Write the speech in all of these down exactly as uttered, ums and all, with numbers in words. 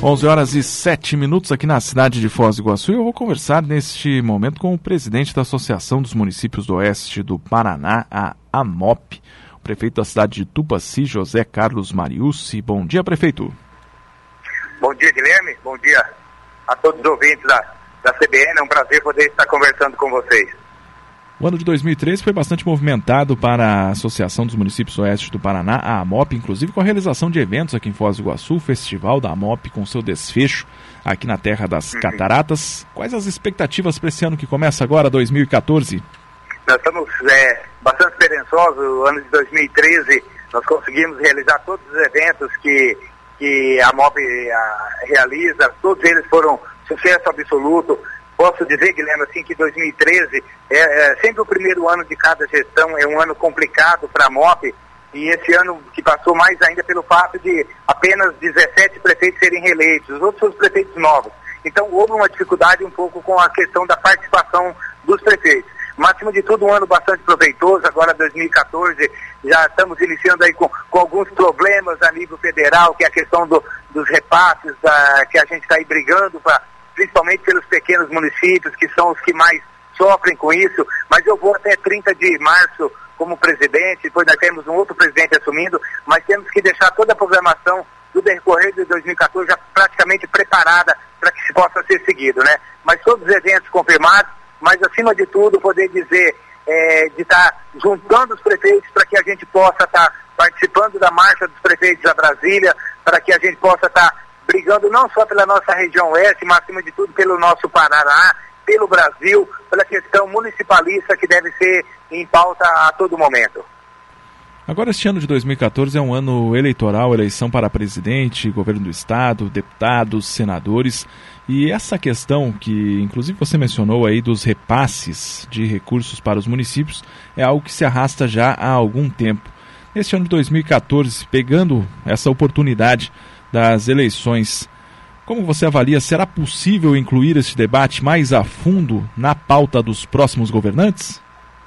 onze horas e sete minutos aqui na cidade de Foz do Iguaçu, e eu vou conversar neste momento com o presidente da Associação dos Municípios do Oeste do Paraná, a AMOP, o prefeito da cidade de Tupaci, José Carlos Mariucci. Bom dia, prefeito. Bom dia, Guilherme. Bom dia a todos os ouvintes da, da C B N. É um prazer poder estar conversando com vocês. O ano de dois mil e treze foi bastante movimentado para a Associação dos Municípios do Oeste do Paraná, a AMOP, inclusive com a realização de eventos aqui em Foz do Iguaçu, o Festival da AMOP com seu desfecho aqui na Terra das Cataratas. Quais as expectativas para esse ano que começa agora, dois mil e quatorze? Nós estamos é, bastante esperançosos. O ano de dois mil e treze nós conseguimos realizar todos os eventos que, que a AMOP a, realiza, todos eles foram sucesso absoluto. Posso dizer, Guilherme, assim, que dois mil e treze é, é sempre o primeiro ano de cada gestão, é um ano complicado para a AMOP, e esse ano que passou mais ainda pelo fato de apenas dezessete prefeitos serem reeleitos, os outros são os prefeitos novos. Então houve uma dificuldade um pouco com a questão da participação dos prefeitos. Mas, acima de tudo, um ano bastante proveitoso. Agora, dois mil e quatorze, já estamos iniciando aí com, com alguns problemas a nível federal, que é a questão do, dos repasses, da, que a gente está aí brigando para, principalmente pelos pequenos municípios, que são os que mais sofrem com isso, mas eu vou até trinta de março como presidente, depois nós temos um outro presidente assumindo, mas temos que deixar toda a programação do decorrer de dois mil e quatorze já praticamente preparada para que se possa ser seguido, né? Mas todos os eventos confirmados, mas acima de tudo poder dizer é, de estar tá juntando os prefeitos para que a gente possa estar tá participando da marcha dos prefeitos a Brasília, para que a gente possa estar tá brigando não só pela nossa região oeste, mas acima de tudo pelo nosso Paraná, pelo Brasil, pela questão municipalista que deve ser em pauta a todo momento. Agora, este ano de dois mil e quatorze é um ano eleitoral, eleição para presidente, governo do estado, deputados, senadores, e essa questão que inclusive você mencionou aí dos repasses de recursos para os municípios é algo que se arrasta já há algum tempo. Neste ano de dois mil e quatorze, pegando essa oportunidade das eleições, como você avalia, será possível incluir esse debate mais a fundo na pauta dos próximos governantes?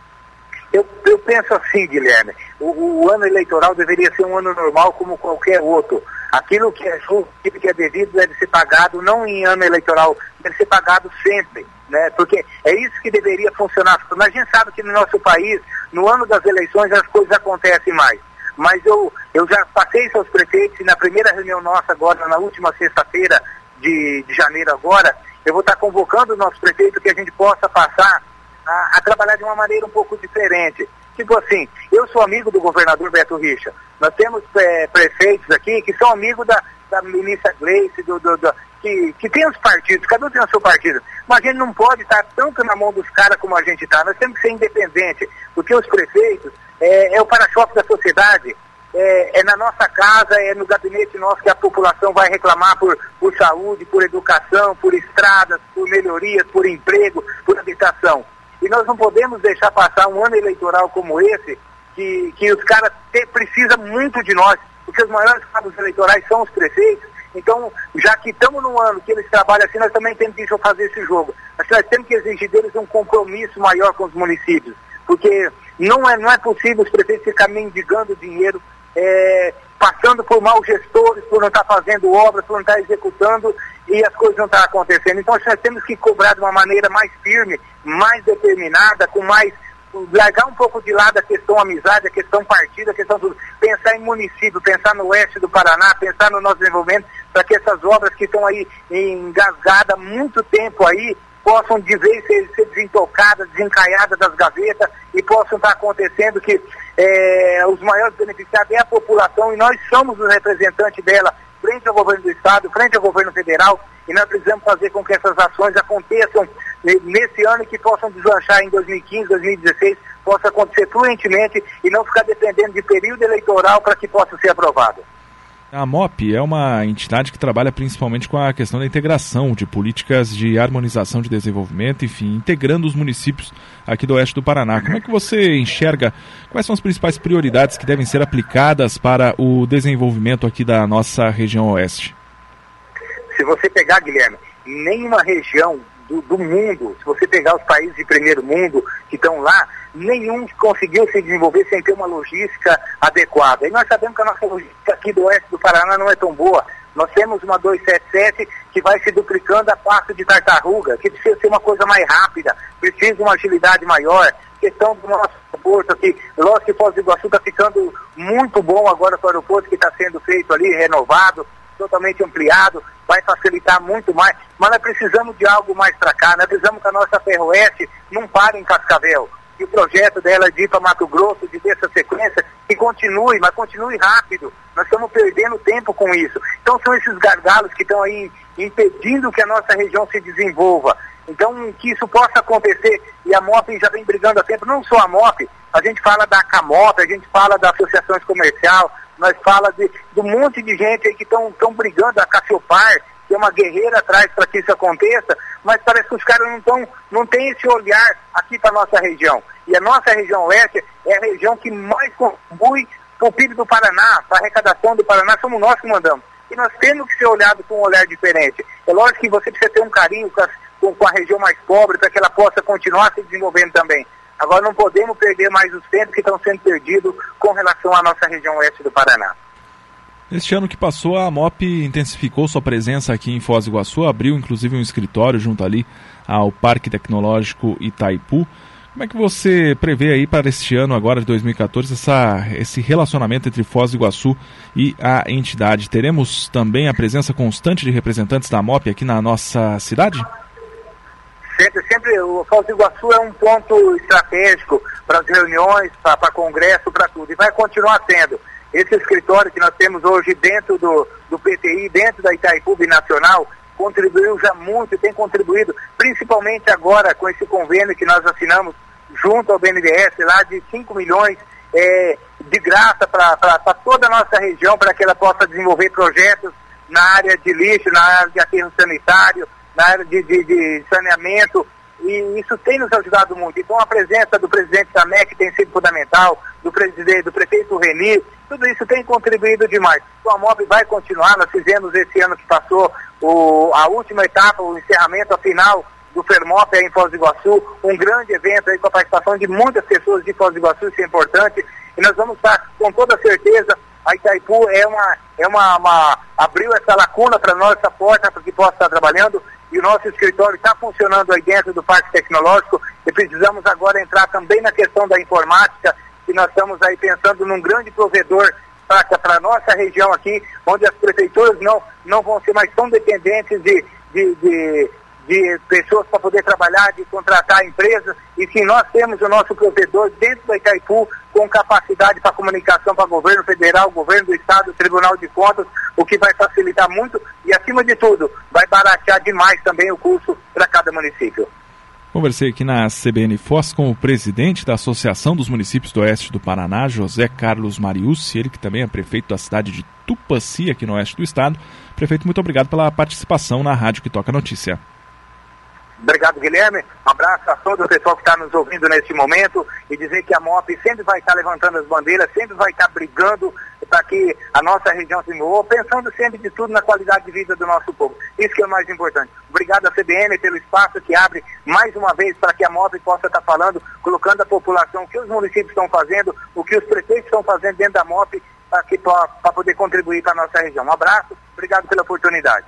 Eu, eu penso assim, Guilherme, o, o ano eleitoral deveria ser um ano normal como qualquer outro. Aquilo que é justo, aquilo que é devido deve ser pagado, não em ano eleitoral, deve ser pagado sempre, né? Porque é isso que deveria funcionar. Mas a gente sabe que no nosso país, no ano das eleições, as coisas acontecem mais. Mas eu, eu já passei isso aos prefeitos, e na primeira reunião nossa agora, na última sexta-feira de, de janeiro agora, eu vou estar convocando o nosso prefeito que a gente possa passar a, a trabalhar de uma maneira um pouco diferente. Tipo assim, eu sou amigo do governador Beto Richa, nós temos é, prefeitos aqui que são amigos da, da ministra Gleice, do, do, do, que, que tem os partidos, cada um tem o seu partido, mas a gente não pode estar tanto na mão dos caras como a gente está, nós temos que ser independente, porque os prefeitos é, é o para-choque da sociedade, é, é na nossa casa, é no gabinete nosso que a população vai reclamar por, por saúde, por educação, por estradas, por melhorias, por emprego, por habitação. E nós não podemos deixar passar um ano eleitoral como esse, que, que os caras te, precisam muito de nós, porque os maiores cabos eleitorais são os prefeitos. Então, já que estamos num ano que eles trabalham assim, nós também temos que fazer esse jogo. Mas nós temos que exigir deles um compromisso maior com os municípios, porque não é, não é possível os prefeitos ficarem mendigando dinheiro, é, passando por maus gestores, por não estar fazendo obras, por não estar executando, e as coisas não estão acontecendo. Então nós temos que cobrar de uma maneira mais firme, mais determinada, com mais, largar um pouco de lado a questão amizade, a questão partido, a questão tudo, pensar em município, pensar no oeste do Paraná, pensar no nosso desenvolvimento, para que essas obras que estão aí engasgadas há muito tempo aí, possam de vez ser, ser desentocadas, desencaiadas das gavetas, e possam estar acontecendo que é, os maiores beneficiados é a população, e nós somos os representantes dela, frente ao governo do estado, frente ao governo federal, e nós precisamos fazer com que essas ações aconteçam nesse ano e que possam deslanchar em dois mil e quinze, dois mil e dezesseis, possa acontecer fluentemente e não ficar dependendo de período eleitoral para que possa ser aprovado. A AMOP é uma entidade que trabalha principalmente com a questão da integração de políticas de harmonização de desenvolvimento, enfim, integrando os municípios aqui do oeste do Paraná. Como é que você enxerga, quais são as principais prioridades que devem ser aplicadas para o desenvolvimento aqui da nossa região oeste? Se você pegar, Guilherme, nenhuma região do, do mundo, se você pegar os países de primeiro mundo que estão lá, nenhum conseguiu se desenvolver sem ter uma logística adequada. E nós sabemos que a nossa logística aqui do oeste do Paraná não é tão boa. Nós temos uma duzentos e setenta e sete que vai se duplicando a passo de Tartaruga, que precisa ser uma coisa mais rápida, precisa de uma agilidade maior. Questão do nosso aeroporto aqui, lógico que Foz do Iguaçu está ficando muito bom agora com o aeroporto que está sendo feito ali, renovado, totalmente ampliado, vai facilitar muito mais, mas nós precisamos de algo mais para cá, nós precisamos que a nossa Ferroeste não pare em Cascavel, que o projeto dela de ir para Mato Grosso, de ter essa sequência, que continue, mas continue rápido, nós estamos perdendo tempo com isso. Então são esses gargalos que estão aí impedindo que a nossa região se desenvolva. Então, que isso possa acontecer, e a MOP já vem brigando há tempo, não só a MOP, a gente fala da CAMOP, a gente fala das associações comerciais, nós fala de, de um monte de gente aí que estão brigando, a Cassiopar, que é uma guerreira atrás para que isso aconteça, mas parece que os caras não tão, não têm esse olhar aqui para a nossa região. E a nossa região oeste é a região que mais contribui para o P I B do Paraná, para a arrecadação do Paraná, somos nós que mandamos. E nós temos que ser olhados com um olhar diferente. É lógico que você precisa ter um carinho com a, com, com a região mais pobre, para que ela possa continuar se desenvolvendo também. Agora não podemos perder mais os tempos que estão sendo perdidos com relação à nossa região oeste do Paraná. Este ano que passou, a MOP intensificou sua presença aqui em Foz do Iguaçu, abriu inclusive um escritório junto ali ao Parque Tecnológico Itaipu. Como é que você prevê aí para este ano agora de dois mil e quatorze essa, esse relacionamento entre Foz do Iguaçu e a entidade? Teremos também a presença constante de representantes da MOP aqui na nossa cidade? Sempre, sempre o Foz do Iguaçu é um ponto estratégico para as reuniões, para congresso, para tudo, e vai continuar sendo. Esse escritório que nós temos hoje dentro do, do P T I, dentro da Itaipu Binacional, contribuiu já muito, tem contribuído, principalmente agora com esse convênio que nós assinamos junto ao B N D E S, lá de cinco milhões é, de graça para toda a nossa região, para que ela possa desenvolver projetos na área de lixo, na área de aterro sanitário, na área de, de, de saneamento, e isso tem nos ajudado muito. Então a presença do presidente da M E C tem sido fundamental, do presidente, do prefeito Reni, tudo isso tem contribuído demais. Então a MOP vai continuar, nós fizemos esse ano que passou o, a última etapa, o encerramento, a final do Fermop aí em Foz do Iguaçu, um grande evento aí com a participação de muitas pessoas de Foz do Iguaçu, isso é importante, e nós vamos estar com toda certeza. A Itaipu é uma, é uma, uma abriu essa lacuna para nós, essa porta para que possa estar trabalhando, e o nosso escritório está funcionando aí dentro do Parque Tecnológico, e precisamos agora entrar também na questão da informática, que nós estamos aí pensando num grande provedor para a nossa região aqui, onde as prefeituras não, não vão ser mais tão dependentes de, de, de, de pessoas para poder trabalhar, de contratar empresas, e sim, nós temos o nosso provedor dentro da Itaipu, com capacidade para comunicação para o governo federal, governo do estado, Tribunal de Contas, o que vai facilitar muito e, acima de tudo, vai baratear demais também o custo para cada município. Conversei aqui na C B N Foz com o presidente da Associação dos Municípios do Oeste do Paraná, José Carlos Mariucci, ele que também é prefeito da cidade de Tupaci, aqui no oeste do estado. Prefeito, muito obrigado pela participação na Rádio que Toca Notícia. Obrigado, Guilherme. Um abraço a todo o pessoal que está nos ouvindo neste momento, e dizer que a MOP sempre vai estar levantando as bandeiras, sempre vai estar brigando para que a nossa região se desenvolva, pensando sempre de tudo na qualidade de vida do nosso povo. Isso que é o mais importante. Obrigado à C B N pelo espaço que abre mais uma vez para que a MOP possa estar falando, colocando a população, o que os municípios estão fazendo, o que os prefeitos estão fazendo dentro da MOP para poder contribuir para a nossa região. Um abraço, obrigado pela oportunidade.